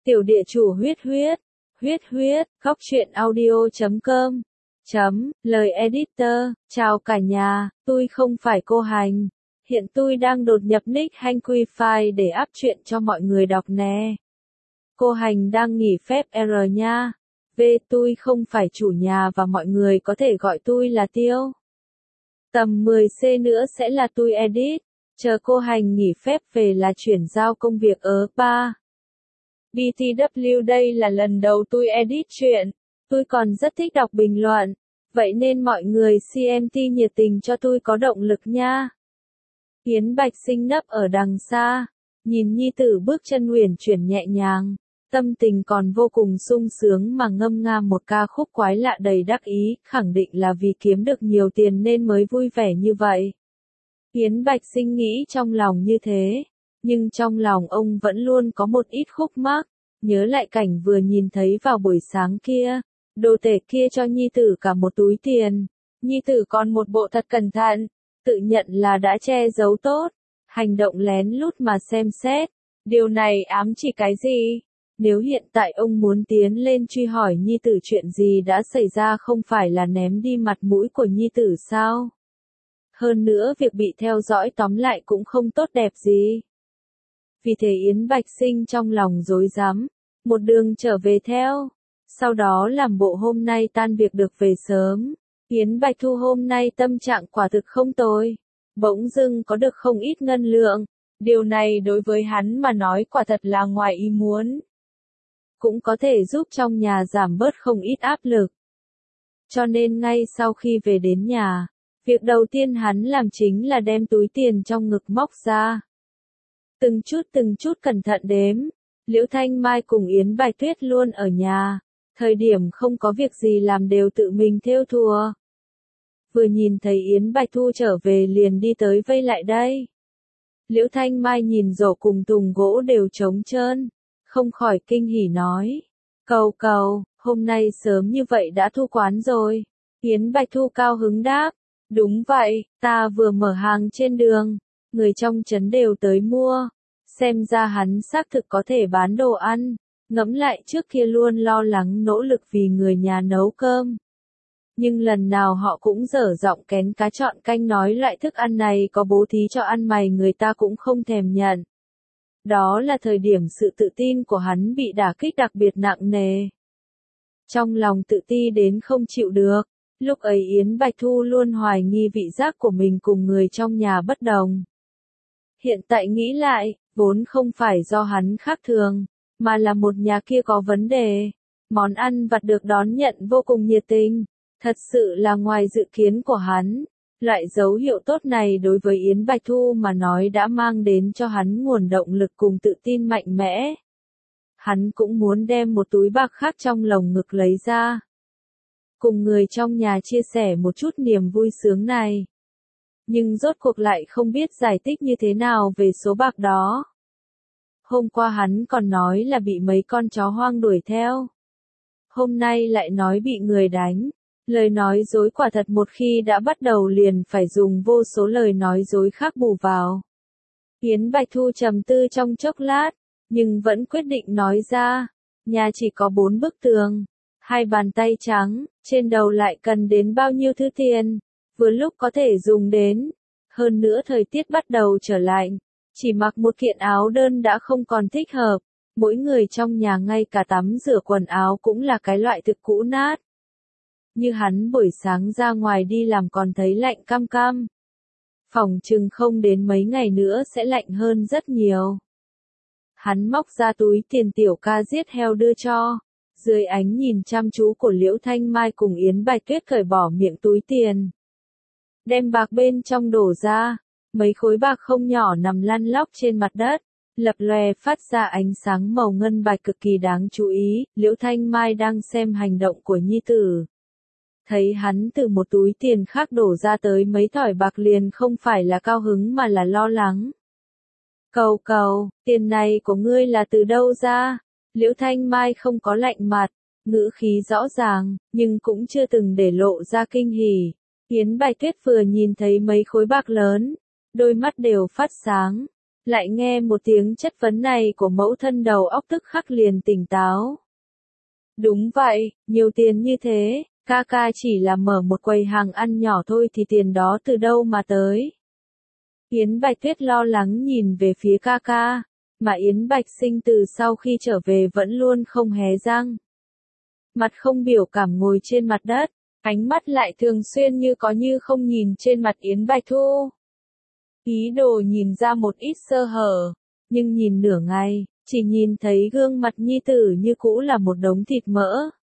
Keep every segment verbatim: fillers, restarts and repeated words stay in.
Tiểu địa chủ huyết huyết, huyết huyết, góc truyện audio chấm com, chấm, lời editor, chào cả nhà, tôi không phải cô Hành. Hiện tôi đang đột nhập nick Hanquify để áp truyện cho mọi người đọc nè. Cô Hành đang nghỉ phép R nha. V tôi không phải chủ nhà và mọi người có thể gọi tôi là Tiêu. Tầm mười C nữa sẽ là tôi edit. Chờ cô Hành nghỉ phép về là chuyển giao công việc ở ba. bê tê vê đây là lần đầu tôi edit truyện. Tôi còn rất thích đọc bình luận. Vậy nên mọi người xê em tê nhiệt tình cho tôi có động lực nha. Yến Bạch Sinh nấp ở đằng xa. Nhìn nhi tử bước chân uyển chuyển nhẹ nhàng. Tâm tình còn vô cùng sung sướng mà ngâm nga một ca khúc quái lạ đầy đắc ý, khẳng định là vì kiếm được nhiều tiền nên mới vui vẻ như vậy. Yến Bạch Sinh nghĩ trong lòng như thế, nhưng trong lòng ông vẫn luôn có một ít khúc mắc, nhớ lại cảnh vừa nhìn thấy vào buổi sáng kia, đồ tể kia cho nhi tử cả một túi tiền, nhi tử còn một bộ thật cẩn thận, tự nhận là đã che giấu tốt, hành động lén lút mà xem xét, điều này ám chỉ cái gì? Nếu hiện tại ông muốn tiến lên truy hỏi nhi tử chuyện gì đã xảy ra không phải là ném đi mặt mũi của nhi tử sao? Hơn nữa việc bị theo dõi tóm lại cũng không tốt đẹp gì. Vì thế Yến Bạch Sinh trong lòng rối rắm, một đường trở về theo. Sau đó làm bộ hôm nay tan việc được về sớm. Yến Bạch Thu hôm nay tâm trạng quả thực không tồi. Bỗng dưng có được không ít ngân lượng. Điều này đối với hắn mà nói quả thật là ngoài ý muốn. Cũng có thể giúp trong nhà giảm bớt không ít áp lực. Cho nên ngay sau khi về đến nhà, việc đầu tiên hắn làm chính là đem túi tiền trong ngực móc ra. Từng chút từng chút cẩn thận đếm, Liễu Thanh Mai cùng Yến Bạch Tuyết luôn ở nhà, thời điểm không có việc gì làm đều tự mình thêu thùa. Vừa nhìn thấy Yến Bạch Thu trở về liền đi tới vây lại đây. Liễu Thanh Mai nhìn rổ cùng thùng gỗ đều trống trơn, không khỏi kinh hỉ nói. Cầu cầu, hôm nay sớm như vậy đã thu quán rồi. Yến Bạch Thu cao hứng đáp. Đúng vậy, ta vừa mở hàng trên đường, người trong trấn đều tới mua. Xem ra hắn xác thực có thể bán đồ ăn. Ngẫm lại trước kia luôn lo lắng nỗ lực vì người nhà nấu cơm. Nhưng lần nào họ cũng dở giọng kén cá chọn canh nói loại thức ăn này có bố thí cho ăn mày người ta cũng không thèm nhận. Đó là thời điểm sự tự tin của hắn bị đả kích đặc biệt nặng nề. Trong lòng tự ti đến không chịu được, lúc ấy Yến Bạch Thu luôn hoài nghi vị giác của mình cùng người trong nhà bất đồng. Hiện tại nghĩ lại, vốn không phải do hắn khác thường, mà là một nhà kia có vấn đề. Món ăn vặt được đón nhận vô cùng nhiệt tình, thật sự là ngoài dự kiến của hắn. Loại dấu hiệu tốt này đối với Yến Bạch Thu mà nói đã mang đến cho hắn nguồn động lực cùng tự tin mạnh mẽ. Hắn cũng muốn đem một túi bạc khác trong lồng ngực lấy ra. Cùng người trong nhà chia sẻ một chút niềm vui sướng này. Nhưng rốt cuộc lại không biết giải thích như thế nào về số bạc đó. Hôm qua hắn còn nói là bị mấy con chó hoang đuổi theo. Hôm nay lại nói bị người đánh. Lời nói dối quả thật một khi đã bắt đầu liền phải dùng vô số lời nói dối khác bù vào. Yến Bạch Thu trầm tư trong chốc lát, nhưng vẫn quyết định nói ra. Nhà chỉ có bốn bức tường, hai bàn tay trắng, trên đầu lại cần đến bao nhiêu thứ tiền, vừa lúc có thể dùng đến. Hơn nữa thời tiết bắt đầu trở lạnh, chỉ mặc một kiện áo đơn đã không còn thích hợp. Mỗi người trong nhà ngay cả tắm rửa quần áo cũng là cái loại thực cũ nát. Như hắn buổi sáng ra ngoài đi làm còn thấy lạnh cam cam. Phỏng chừng không đến mấy ngày nữa sẽ lạnh hơn rất nhiều. Hắn móc ra túi tiền tiểu ca giết heo đưa cho. Dưới ánh nhìn chăm chú của Liễu Thanh Mai cùng Yến Bạch Tuyết cởi bỏ miệng túi tiền. Đem bạc bên trong đổ ra. Mấy khối bạc không nhỏ nằm lăn lóc trên mặt đất. Lập lòe phát ra ánh sáng màu ngân bạch cực kỳ đáng chú ý. Liễu Thanh Mai đang xem hành động của nhi tử. Thấy hắn từ một túi tiền khác đổ ra tới mấy thỏi bạc liền không phải là cao hứng mà là lo lắng. Cầu cầu, tiền này của ngươi là từ đâu ra? Liễu Thanh Mai không có lạnh mặt, ngữ khí rõ ràng, nhưng cũng chưa từng để lộ ra kinh hỉ. Yến Bạch Tuyết vừa nhìn thấy mấy khối bạc lớn, đôi mắt đều phát sáng. Lại nghe một tiếng chất vấn này của mẫu thân, đầu óc tức khắc liền tỉnh táo. Đúng vậy, nhiều tiền như thế, ca ca chỉ là mở một quầy hàng ăn nhỏ thôi thì tiền đó từ đâu mà tới. Yến Bạch Tuyết lo lắng nhìn về phía ca ca, mà Yến Bạch Sinh từ sau khi trở về vẫn luôn không hé răng. Mặt không biểu cảm ngồi trên mặt đất, ánh mắt lại thường xuyên như có như không nhìn trên mặt Yến Bạch Thu. Ý đồ nhìn ra một ít sơ hở, nhưng nhìn nửa ngày, chỉ nhìn thấy gương mặt nhi tử như cũ là một đống thịt mỡ.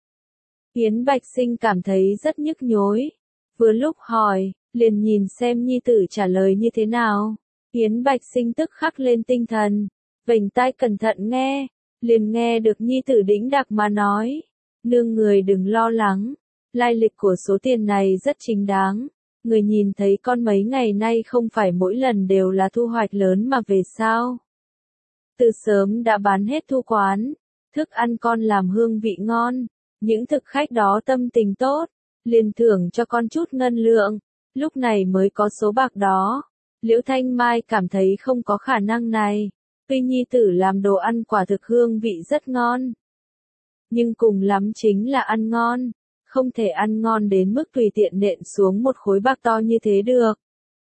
Yến Bạch Sinh cảm thấy rất nhức nhối, vừa lúc hỏi, liền nhìn xem nhi tử trả lời như thế nào. Yến Bạch Sinh tức khắc lên tinh thần, vểnh tai cẩn thận nghe, liền nghe được nhi tử đĩnh đạc mà nói, nương người đừng lo lắng, lai lịch của số tiền này rất chính đáng. Người nhìn thấy con mấy ngày nay không phải mỗi lần đều là thu hoạch lớn mà về sao. Từ sớm đã bán hết thu quán, thức ăn con làm hương vị ngon, những thực khách đó tâm tình tốt, liền thưởng cho con chút ngân lượng, lúc này mới có số bạc đó. Liễu Thanh Mai cảm thấy không có khả năng này, tuy nhi tử làm đồ ăn quả thực hương vị rất ngon. Nhưng cùng lắm chính là ăn ngon. Không thể ăn ngon đến mức tùy tiện nện xuống một khối bạc to như thế được.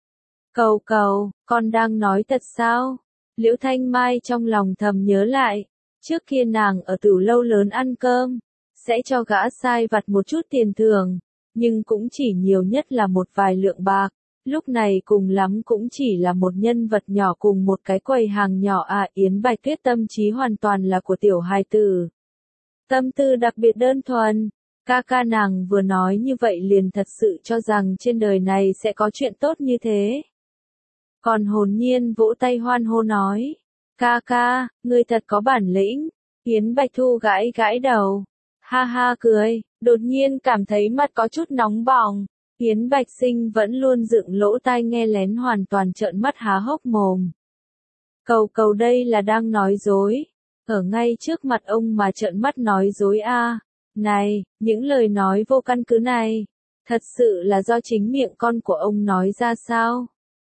Cầu cầu, con đang nói thật sao? Liễu Thanh Mai trong lòng thầm nhớ lại, trước kia nàng ở tửu lâu lớn ăn cơm, sẽ cho gã sai vặt một chút tiền thưởng, nhưng cũng chỉ nhiều nhất là một vài lượng bạc, lúc này cùng lắm cũng chỉ là một nhân vật nhỏ cùng một cái quầy hàng nhỏ. À, Yến Bạch Tuyết tâm trí hoàn toàn là của tiểu hài tử. Tâm tư đặc biệt đơn thuần. Ca ca nàng vừa nói như vậy liền thật sự cho rằng trên đời này sẽ có chuyện tốt như thế. Còn hồn nhiên vỗ tay hoan hô nói, ca ca, ngươi thật có bản lĩnh. Yến Bạch Thu gãi gãi đầu, ha ha cười, đột nhiên cảm thấy mặt có chút nóng bỏng. Yến Bạch Sinh vẫn luôn dựng lỗ tai nghe lén hoàn toàn trợn mắt há hốc mồm. Cầu cầu đây là đang nói dối, ở ngay trước mặt ông mà trợn mắt nói dối a. À. Này, những lời nói vô căn cứ này, thật sự là do chính miệng con của ông nói ra sao?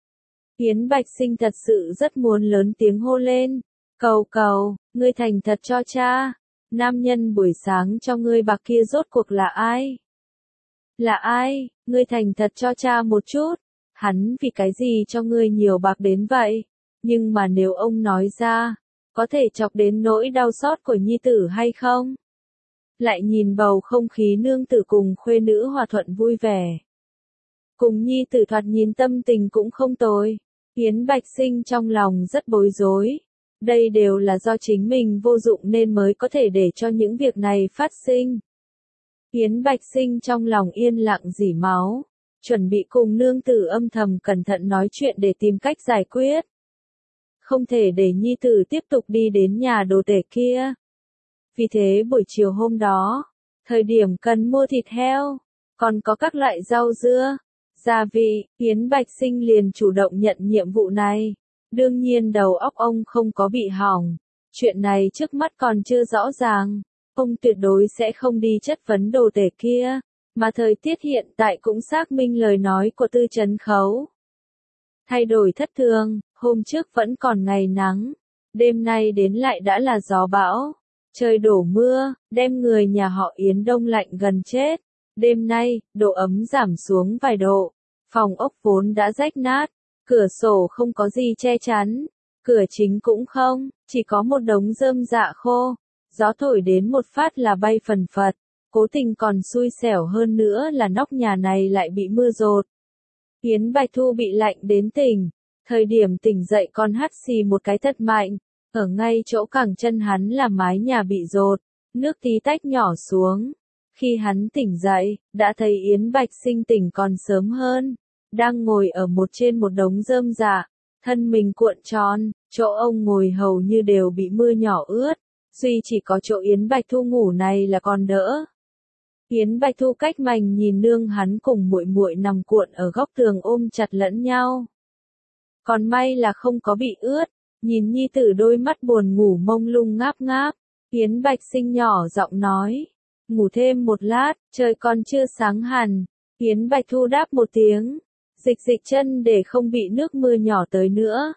Yến Bạch Sinh thật sự rất muốn lớn tiếng hô lên, cầu cầu, ngươi thành thật cho cha, nam nhân buổi sáng cho ngươi bạc kia rốt cuộc là ai? Là ai, ngươi thành thật cho cha một chút, hắn vì cái gì cho ngươi nhiều bạc đến vậy? Nhưng mà nếu ông nói ra, có thể chọc đến nỗi đau xót của nhi tử hay không? Lại nhìn bầu không khí nương tử cùng khuê nữ hòa thuận vui vẻ. Cùng nhi tử thoạt nhìn tâm tình cũng không tồi. Yến Bạch Sinh trong lòng rất bối rối. Đây đều là do chính mình vô dụng nên mới có thể để cho những việc này phát sinh. Yến Bạch Sinh trong lòng yên lặng rỉ máu, chuẩn bị cùng nương tử âm thầm cẩn thận nói chuyện để tìm cách giải quyết. Không thể để nhi tử tiếp tục đi đến nhà đồ tể kia. Vì thế buổi chiều hôm đó, thời điểm cần mua thịt heo, còn có các loại rau dưa, gia vị, Yến Bạch Sinh liền chủ động nhận nhiệm vụ này. Đương nhiên đầu óc ông không có bị hỏng, chuyện này trước mắt còn chưa rõ ràng, ông tuyệt đối sẽ không đi chất vấn đồ tể kia, mà thời tiết hiện tại cũng xác minh lời nói của Tư Trấn Khấu. Thay đổi thất thường, hôm trước vẫn còn ngày nắng, đêm nay đến lại đã là gió bão. Trời đổ mưa, đem người nhà họ Yến đông lạnh gần chết. Đêm nay, độ ấm giảm xuống vài độ. Phòng ốc vốn đã rách nát, cửa sổ không có gì che chắn, cửa chính cũng không, chỉ có một đống rơm rạ khô. Gió thổi đến một phát là bay phần phật, cố tình còn xui xẻo hơn nữa là nóc nhà này lại bị mưa dột. Yến Bạch Thu bị lạnh đến tỉnh, thời điểm tỉnh dậy còn hắt xì một cái thật mạnh. Ở ngay chỗ cẳng chân hắn là mái nhà bị dột, nước tí tách nhỏ xuống. Khi hắn tỉnh dậy, đã thấy Yến Bạch Sinh tỉnh còn sớm hơn, đang ngồi ở một trên một đống rơm rạ, thân mình cuộn tròn, chỗ ông ngồi hầu như đều bị mưa nhỏ ướt, duy chỉ có chỗ Yến Bạch Thu ngủ này là còn đỡ. Yến Bạch Thu cách mành nhìn nương hắn cùng muội muội nằm cuộn ở góc tường ôm chặt lẫn nhau. Còn may là không có bị ướt. Nhìn nhi tử đôi mắt buồn ngủ mông lung ngáp ngáp, Yến Bạch Sinh nhỏ giọng nói, ngủ thêm một lát, trời còn chưa sáng hẳn. Yến Bạch Thu đáp một tiếng, dịch dịch chân để không bị nước mưa nhỏ tới nữa.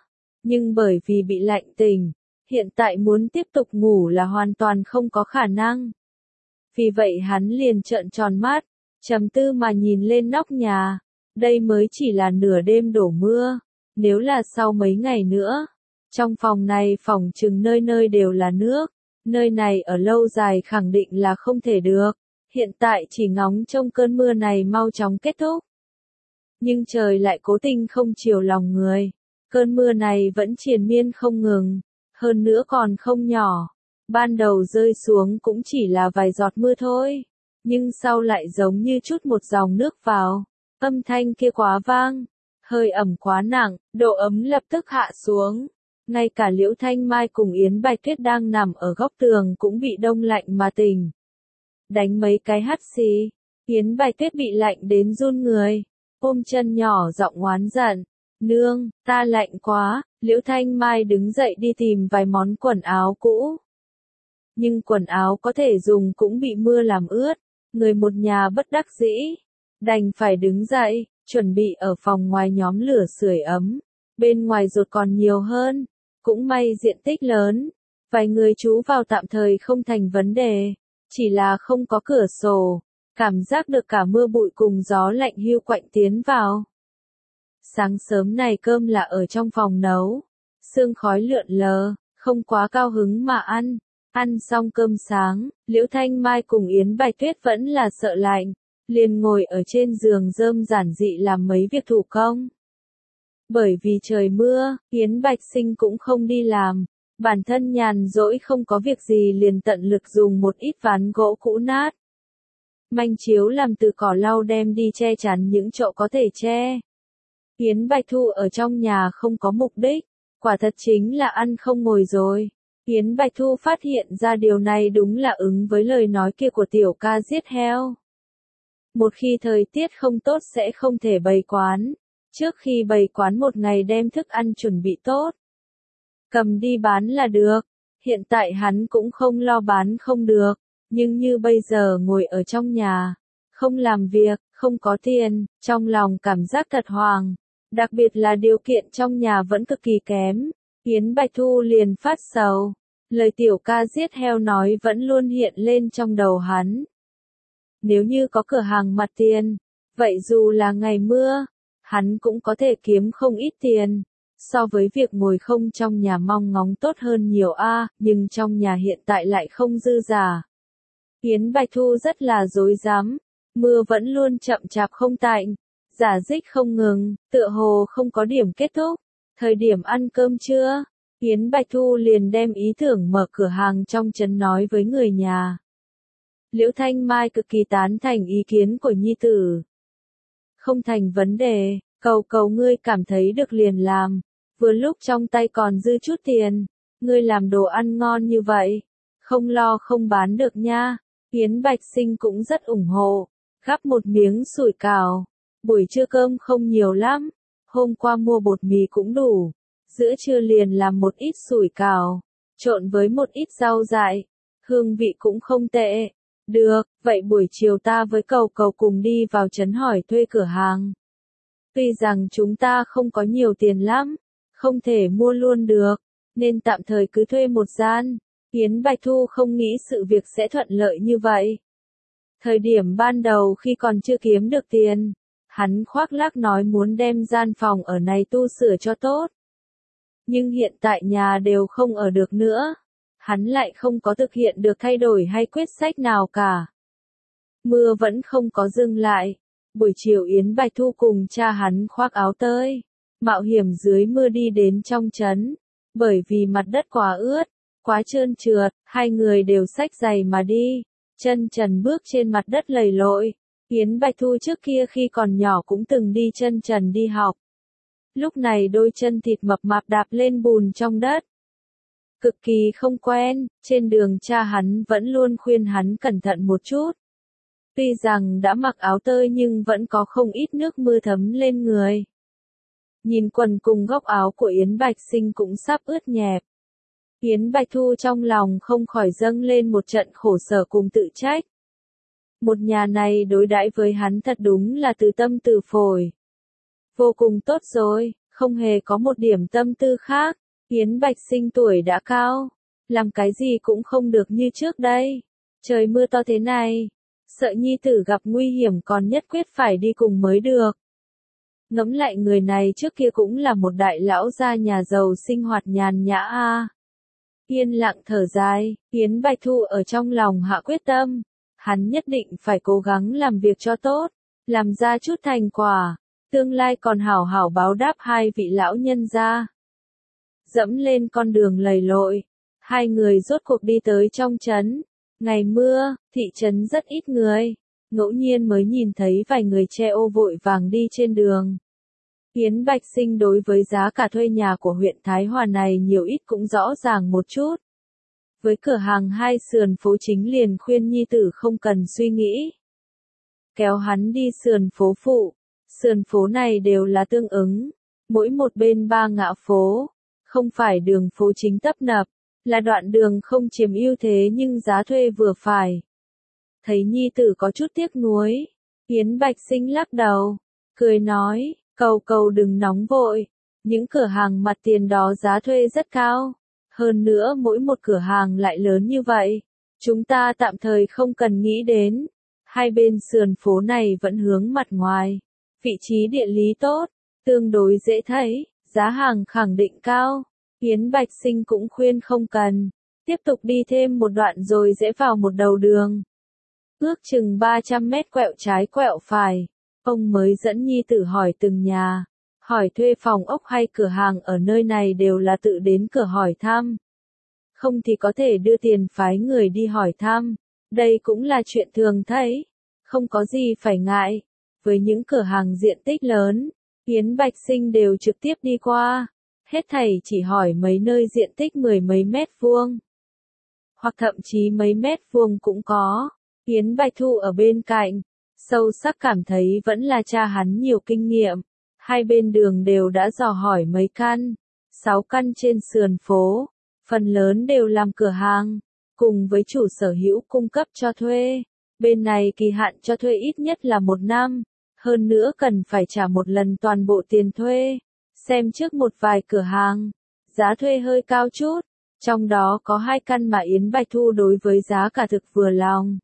Nhưng bởi vì bị lạnh tình, hiện tại muốn tiếp tục ngủ là hoàn toàn không có khả năng. Vì vậy hắn liền trợn tròn mắt, trầm tư mà nhìn lên nóc nhà. Đây mới chỉ là nửa đêm đổ mưa, nếu là sau mấy ngày nữa, trong phòng này phòng chừng nơi nơi đều là nước, nơi này ở lâu dài khẳng định là không thể được, hiện tại chỉ ngóng trông cơn mưa này mau chóng kết thúc. Nhưng trời lại cố tình không chiều lòng người, cơn mưa này vẫn triền miên không ngừng, hơn nữa còn không nhỏ, ban đầu rơi xuống cũng chỉ là vài giọt mưa thôi, nhưng sau lại giống như chút một dòng nước vào. Âm thanh kia quá vang, hơi ẩm quá nặng, độ ấm lập tức hạ xuống. Ngay cả Liễu Thanh Mai cùng Yến Bạch Tuyết đang nằm ở góc tường cũng bị đông lạnh mà tỉnh. Đánh mấy cái hắt xì, Yến Bạch Tuyết bị lạnh đến run người, ôm chân nhỏ giọng oán giận. Nương, ta lạnh quá, Liễu Thanh Mai đứng dậy đi tìm vài món quần áo cũ. Nhưng quần áo có thể dùng cũng bị mưa làm ướt, người một nhà bất đắc dĩ. Đành phải đứng dậy, chuẩn bị ở phòng ngoài nhóm lửa sưởi ấm. Bên ngoài rột còn nhiều hơn, cũng may diện tích lớn. Vài người trú vào tạm thời không thành vấn đề, chỉ là không có cửa sổ, cảm giác được cả mưa bụi cùng gió lạnh hiu quạnh tiến vào. Sáng sớm này cơm là ở trong phòng nấu, sương khói lượn lờ, không quá cao hứng mà ăn. Ăn xong cơm sáng, Liễu Thanh Mai cùng Yến Bạch Tuyết vẫn là sợ lạnh. Liền ngồi ở trên giường rơm giản dị làm mấy việc thủ công. Bởi vì trời mưa, Yến Bạch Sinh cũng không đi làm, bản thân nhàn rỗi không có việc gì liền tận lực dùng một ít ván gỗ cũ nát. Manh chiếu làm từ cỏ lau đem đi che chắn những chỗ có thể che. Yến Bạch Thu ở trong nhà không có mục đích, quả thật chính là ăn không ngồi rồi. Yến Bạch Thu phát hiện ra điều này đúng là ứng với lời nói kia của tiểu ca giết heo. Một khi thời tiết không tốt sẽ không thể bày quán, trước khi bày quán một ngày đem thức ăn chuẩn bị tốt. Cầm đi bán là được, hiện tại hắn cũng không lo bán không được, nhưng như bây giờ ngồi ở trong nhà, không làm việc, không có tiền, trong lòng cảm giác thật hoàng, đặc biệt là điều kiện trong nhà vẫn cực kỳ kém. Yến Bạch Thu liền phát sầu, lời tiểu ca giết heo nói vẫn luôn hiện lên trong đầu hắn. Nếu như có cửa hàng mặt tiền, vậy dù là ngày mưa, hắn cũng có thể kiếm không ít tiền, so với việc ngồi không trong nhà mong ngóng tốt hơn nhiều a, nhưng trong nhà hiện tại lại không dư giả. Yến Bạch Thu rất là rối rắm, mưa vẫn luôn chậm chạp không tạnh, rả rích không ngừng, tựa hồ không có điểm kết thúc. Thời điểm ăn cơm trưa, Yến Bạch Thu liền đem ý tưởng mở cửa hàng trong trấn nói với người nhà. Liễu Thanh Mai cực kỳ tán thành ý kiến của nhi tử. Không thành vấn đề, cầu cầu ngươi cảm thấy được liền làm, vừa lúc trong tay còn dư chút tiền, ngươi làm đồ ăn ngon như vậy, không lo không bán được nha. Yến Bạch Sinh cũng rất ủng hộ, gắp một miếng sủi cảo, buổi trưa cơm không nhiều lắm, hôm qua mua bột mì cũng đủ, giữa trưa liền làm một ít sủi cảo, trộn với một ít rau dại, hương vị cũng không tệ. Được, vậy buổi chiều ta với cầu cầu cùng đi vào trấn hỏi thuê cửa hàng. Tuy rằng chúng ta không có nhiều tiền lắm, không thể mua luôn được, nên tạm thời cứ thuê một gian. Yến Bạch Thu không nghĩ sự việc sẽ thuận lợi như vậy. Thời điểm ban đầu khi còn chưa kiếm được tiền, hắn khoác lác nói muốn đem gian phòng ở này tu sửa cho tốt. Nhưng hiện tại nhà đều không ở được nữa. Hắn lại không có thực hiện được thay đổi hay quyết sách nào cả. Mưa vẫn không có dừng lại. Buổi chiều Yến Bạch Thu cùng cha hắn khoác áo tơi, mạo hiểm dưới mưa đi đến trong trấn. Bởi vì mặt đất quá ướt, quá trơn trượt, hai người đều xách giày mà đi, chân trần bước trên mặt đất lầy lội. Yến Bạch Thu trước kia khi còn nhỏ cũng từng đi chân trần đi học. Lúc này đôi chân thịt mập mạp đạp lên bùn trong đất. Cực kỳ không quen, trên đường cha hắn vẫn luôn khuyên hắn cẩn thận một chút. Tuy rằng đã mặc áo tơi nhưng vẫn có không ít nước mưa thấm lên người. Nhìn quần cùng góc áo của Yến Bạch Sinh cũng sắp ướt nhẹp. Yến Bạch Thu trong lòng không khỏi dâng lên một trận khổ sở cùng tự trách. Một nhà này đối đãi với hắn thật đúng là từ tâm từ phổi. Vô cùng tốt rồi, không hề có một điểm tâm tư khác. Yến Bạch Sinh tuổi đã cao, làm cái gì cũng không được như trước đây. Trời mưa to thế này, sợ nhi tử gặp nguy hiểm còn nhất quyết phải đi cùng mới được. Ngẫm lại người này trước kia cũng là một đại lão gia nhà giàu sinh hoạt nhàn nhã a. À. Yên lặng thở dài, Yến Bạch Thu ở trong lòng hạ quyết tâm, hắn nhất định phải cố gắng làm việc cho tốt, làm ra chút thành quả, tương lai còn hảo hảo báo đáp hai vị lão nhân gia. Dẫm lên con đường lầy lội, hai người rốt cuộc đi tới trong trấn. Ngày mưa, thị trấn rất ít người, ngẫu nhiên mới nhìn thấy vài người che ô vội vàng đi trên đường. Yến Bạch Sinh đối với giá cả thuê nhà của huyện Thái Hòa này nhiều ít cũng rõ ràng một chút. Với cửa hàng hai sườn phố chính liền khuyên nhi tử không cần suy nghĩ. Kéo hắn đi sườn phố phụ, sườn phố này đều là tương ứng, mỗi một bên ba ngã phố, không phải đường phố chính tấp nập, là đoạn đường không chiếm ưu thế nhưng giá thuê vừa phải. Thấy nhi tử có chút tiếc nuối, Yến Bạch Sinh lắc đầu, cười nói, cầu cầu đừng nóng vội, những cửa hàng mặt tiền đó giá thuê rất cao, hơn nữa mỗi một cửa hàng lại lớn như vậy, chúng ta tạm thời không cần nghĩ đến, hai bên sườn phố này vẫn hướng mặt ngoài, vị trí địa lý tốt, tương đối dễ thấy, giá hàng khẳng định cao. Yến Bạch Sinh cũng khuyên không cần, tiếp tục đi thêm một đoạn rồi rẽ vào một đầu đường. Ước chừng ba trăm mét quẹo trái quẹo phải, ông mới dẫn nhi tử hỏi từng nhà, hỏi thuê phòng ốc hay cửa hàng ở nơi này đều là tự đến cửa hỏi thăm. Không thì có thể đưa tiền phái người đi hỏi thăm, đây cũng là chuyện thường thấy, không có gì phải ngại. Với những cửa hàng diện tích lớn, Yến Bạch Sinh đều trực tiếp đi qua. Hết thảy chỉ hỏi mấy nơi diện tích mười mấy mét vuông, hoặc thậm chí mấy mét vuông cũng có. Yến Bạch Thu ở bên cạnh, sâu sắc cảm thấy vẫn là cha hắn nhiều kinh nghiệm. Hai bên đường đều đã dò hỏi mấy căn, sáu căn trên sườn phố, phần lớn đều làm cửa hàng, cùng với chủ sở hữu cung cấp cho thuê. Bên này kỳ hạn cho thuê ít nhất là một năm, hơn nữa cần phải trả một lần toàn bộ tiền thuê. Xem trước một vài cửa hàng, giá thuê hơi cao chút, trong đó có hai căn mà Yến Bạch Thu đối với giá cả thực vừa lòng.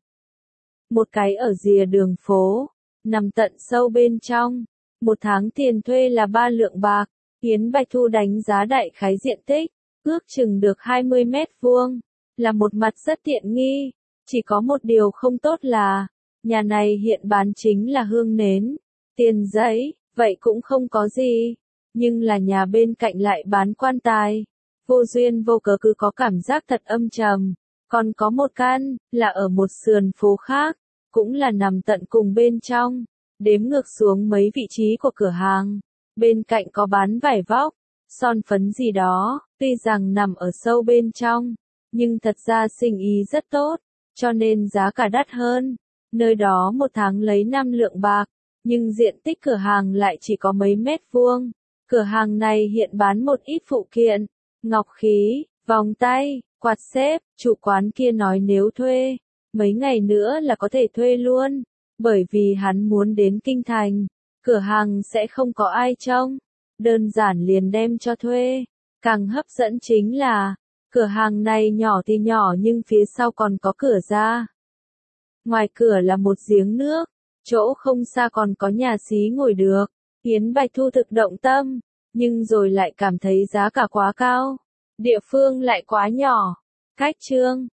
Một cái ở rìa đường phố, nằm tận sâu bên trong, một tháng tiền thuê là ba lượng bạc, Yến Bạch Thu đánh giá đại khái diện tích, ước chừng được hai mươi mét vuông, là một mặt rất tiện nghi, chỉ có một điều không tốt là, nhà này hiện bán chính là hương nến, tiền giấy, vậy cũng không có gì. Nhưng là nhà bên cạnh lại bán quan tài, vô duyên vô cớ cứ có cảm giác thật âm trầm. Còn có một căn, là ở một sườn phố khác, cũng là nằm tận cùng bên trong, đếm ngược xuống mấy vị trí của cửa hàng. Bên cạnh có bán vải vóc, son phấn gì đó, tuy rằng nằm ở sâu bên trong, nhưng thật ra sinh ý rất tốt, cho nên giá cả đắt hơn. Nơi đó một tháng lấy năm lượng bạc, nhưng diện tích cửa hàng lại chỉ có mấy mét vuông. Cửa hàng này hiện bán một ít phụ kiện, ngọc khí, vòng tay, quạt xếp, chủ quán kia nói nếu thuê, mấy ngày nữa là có thể thuê luôn, bởi vì hắn muốn đến kinh thành, cửa hàng sẽ không có ai trông, đơn giản liền đem cho thuê. Càng hấp dẫn chính là, cửa hàng này nhỏ thì nhỏ nhưng phía sau còn có cửa ra. Ngoài cửa là một giếng nước, chỗ không xa còn có nhà xí ngồi được. Yến Bạch Thu thực động tâm, nhưng rồi lại cảm thấy giá cả quá cao, địa phương lại quá nhỏ. Cách trương,